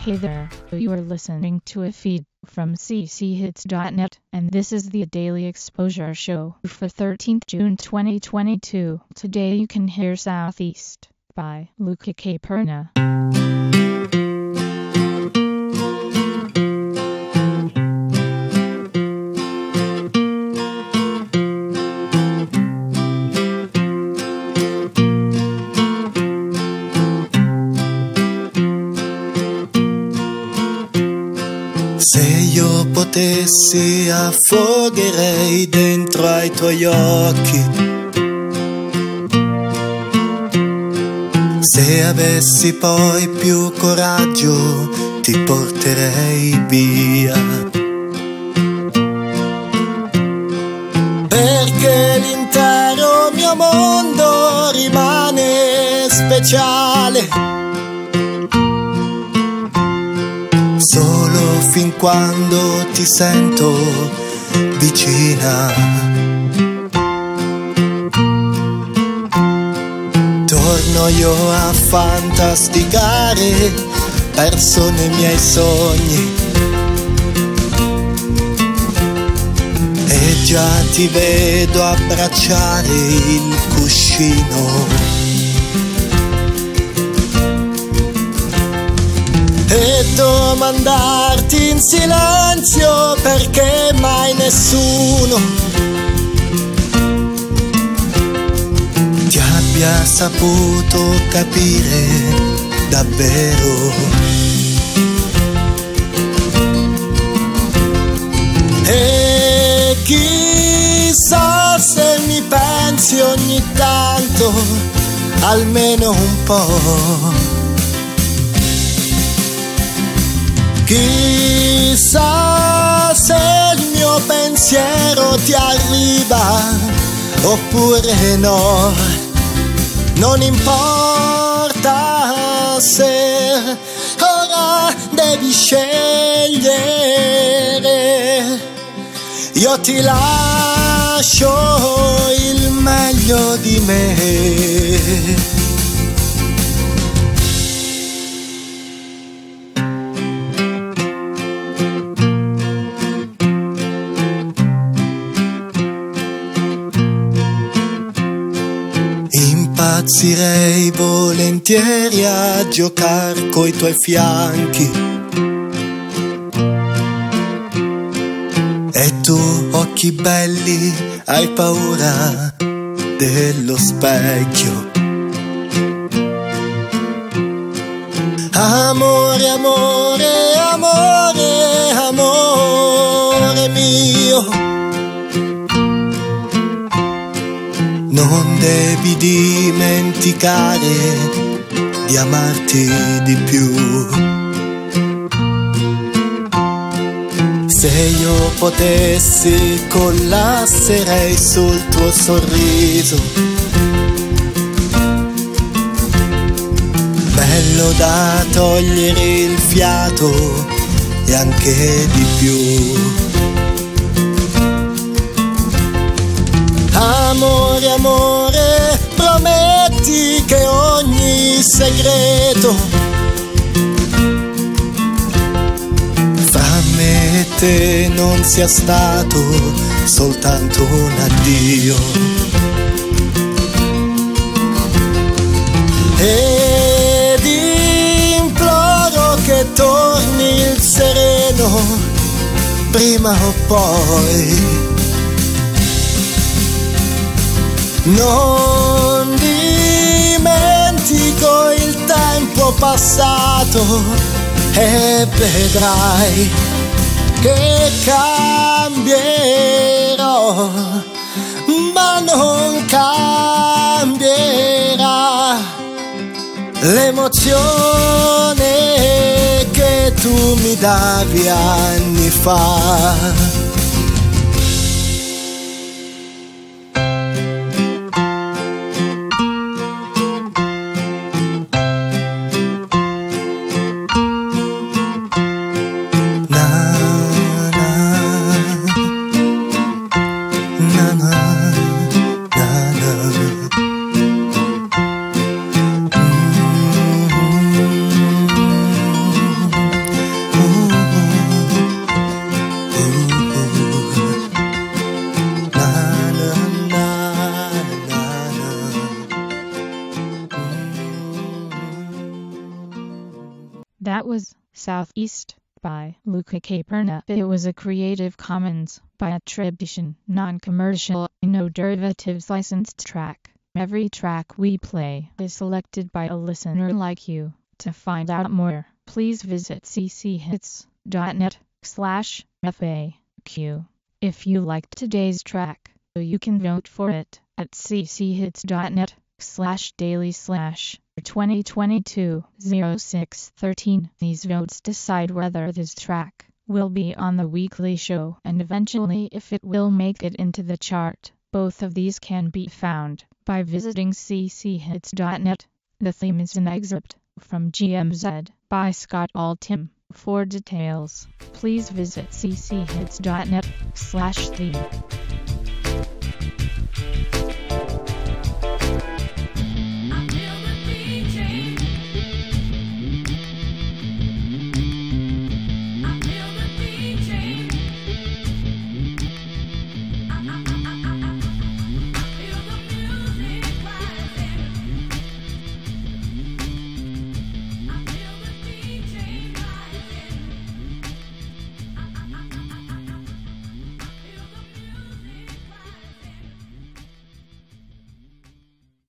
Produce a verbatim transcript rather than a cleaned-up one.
Hey there, you are listening to a feed from c c hits dot net, and this is the Daily Exposure Show for thirteenth June twenty twenty-two. Today you can hear Southeast by Luca Caperna. Se io potessi affogherei dentro ai tuoi occhi, se avessi poi più coraggio ti porterei via, perché l'intero mio mondo rimane speciale solo fin quando ti sento vicina. Torno io a fantasticare, perso nei miei sogni, e già ti vedo abbracciare il cuscino e domandarti in silenzio perché mai nessuno ti abbia saputo capire davvero. E chissà se mi pensi ogni tanto, almeno un po'. Chissà se il mio pensiero ti arriva oppure no. Non importa se ora devi scegliere, io ti lascio il meglio di me. Impazzirei volentieri a giocar coi tuoi fianchi, e tu, occhi belli, hai paura dello specchio. Amore, amore, amore, amore mio, non devi dimenticare di amarti di più. Se io potessi collasserei sul tuo sorriso, bello da togliere il fiato e anche di più. Amore, amore, prometti che ogni segreto fra me e te non sia stato soltanto un addio. Ed imploro che torni il sereno prima o poi. Non dimentico il tempo passato e vedrai che cambierò, ma non cambierà l'emozione che tu mi davi anni fa. That was Southeast by Luca Caperna. It was a Creative Commons by attribution, non-commercial, no derivatives licensed track. Every track we play is selected by a listener like you. To find out more, please visit cchits.net slash FAQ. If you liked today's track, you can vote for it at cchits.net slash daily slash twenty twenty-two oh six thirteen. These votes decide whether this track will be on the weekly show and eventually if it will make it into the chart. Both of these can be found by visiting cchits.net. The theme is an excerpt from G M Z by Scott Altham. For details, please visit cchits.net slash theme.